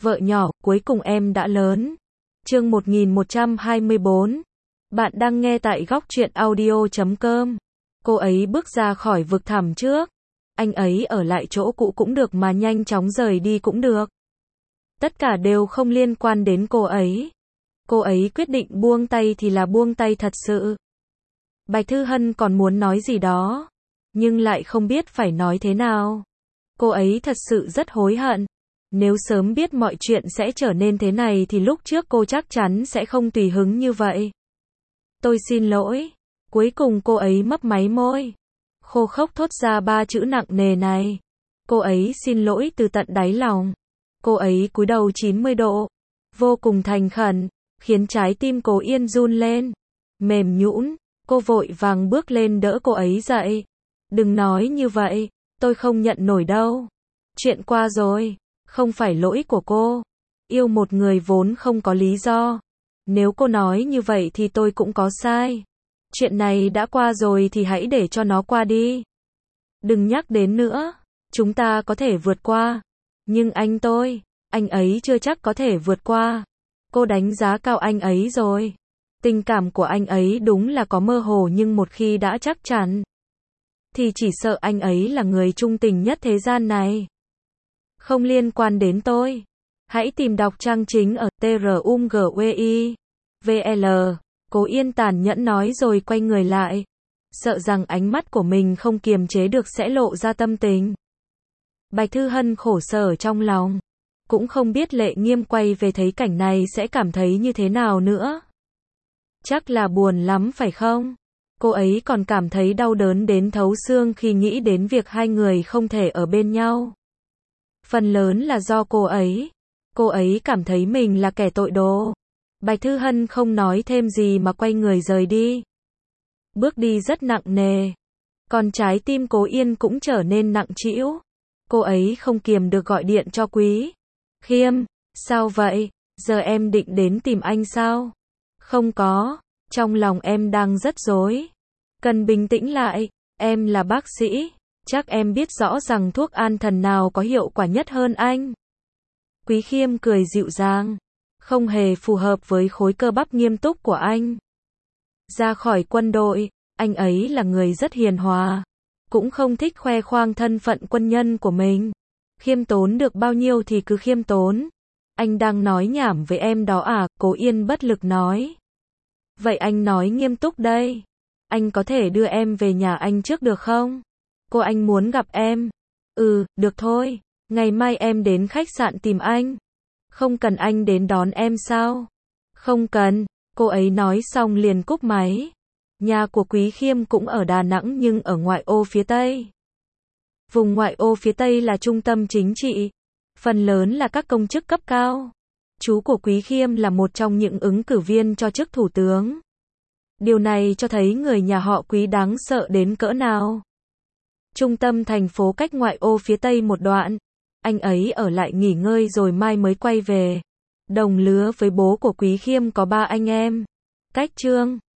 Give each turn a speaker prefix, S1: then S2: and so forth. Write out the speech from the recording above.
S1: Vợ nhỏ, cuối cùng em đã lớn. Chương 1124. Bạn đang nghe tại góc truyện audio.com. Cô ấy bước ra khỏi vực thẳm trước. Anh ấy ở lại chỗ cũ cũng được mà nhanh chóng rời đi cũng được. Tất cả đều không liên quan đến cô ấy. Cô ấy quyết định buông tay thì là buông tay thật sự. Bạch Thư Hân còn muốn nói gì đó, nhưng lại không biết phải nói thế nào. Cô ấy thật sự rất hối hận. Nếu sớm biết mọi chuyện sẽ trở nên thế này thì lúc trước cô chắc chắn sẽ không tùy hứng như vậy. Tôi xin lỗi. Cuối cùng cô ấy mấp máy môi, khô khốc thốt ra ba chữ nặng nề này. Cô ấy xin lỗi từ tận đáy lòng. Cô ấy cúi đầu 90 độ, vô cùng thành khẩn, khiến trái tim Cố Yên run lên, mềm nhũn. Cô vội vàng bước lên đỡ cô ấy dậy. Đừng nói như vậy, tôi không nhận nổi đâu. Chuyện qua rồi, không phải lỗi của cô. Yêu một người vốn không có lý do. Nếu cô nói như vậy thì tôi cũng có sai. Chuyện này đã qua rồi thì hãy để cho nó qua đi. Đừng nhắc đến nữa. Chúng ta có thể vượt qua. Nhưng anh ấy chưa chắc có thể vượt qua. Cô đánh giá cao anh ấy rồi. Tình cảm của anh ấy đúng là có mơ hồ, nhưng một khi đã chắc chắn thì chỉ sợ anh ấy là người trung tình nhất thế gian này. Không liên quan đến tôi. Hãy tìm đọc trang chính ở trumgui.vl. Cố Yên tàn nhẫn nói rồi quay người lại, sợ rằng ánh mắt của mình không kiềm chế được sẽ lộ ra tâm tình. Bạch Thư Hân khổ sở trong lòng, cũng không biết Lệ Nghiêm quay về thấy cảnh này sẽ cảm thấy như thế nào nữa. Chắc là buồn lắm phải không? Cô ấy còn cảm thấy đau đớn đến thấu xương khi nghĩ đến việc hai người không thể ở bên nhau. Phần lớn là do cô ấy. Cô ấy cảm thấy mình là kẻ tội đồ. Bạch Thư Hân không nói thêm gì mà quay người rời đi. Bước đi rất nặng nề. Còn trái tim Cố Yên cũng trở nên nặng trĩu. Cô ấy không kiềm được gọi điện cho Quý Khiêm. Sao vậy? Giờ em định đến tìm anh sao? Không có. Trong lòng em đang rất rối. Cần bình tĩnh lại. Em là bác sĩ. Chắc em biết rõ rằng thuốc an thần nào có hiệu quả nhất hơn anh. Quý Khiêm cười dịu dàng. Không hề phù hợp với khối cơ bắp nghiêm túc của anh. Ra khỏi quân đội, anh ấy là người rất hiền hòa. Cũng không thích khoe khoang thân phận quân nhân của mình. Khiêm tốn được bao nhiêu thì cứ khiêm tốn. Anh đang nói nhảm với em đó à? Cố Yên bất lực nói. Vậy anh nói nghiêm túc đây. Anh có thể đưa em về nhà anh trước được không? Anh muốn gặp em. Được thôi. Ngày mai em đến khách sạn tìm anh. Không cần anh đến đón em sao? Không cần. Cô ấy nói xong liền cúp máy. Nhà của Quý Khiêm cũng ở Đà Nẵng nhưng ở ngoại ô phía Tây. Vùng ngoại ô phía Tây là trung tâm chính trị. Phần lớn là các công chức cấp cao. Chú của Quý Khiêm là một trong những ứng cử viên cho chức thủ tướng. Điều này cho thấy người nhà họ Quý đáng sợ đến cỡ nào. Trung tâm thành phố cách ngoại ô phía Tây một đoạn. Anh ấy ở lại nghỉ ngơi rồi mai mới quay về. Đồng lứa với bố của Quý Khiêm có 3 anh em. Cách Trương,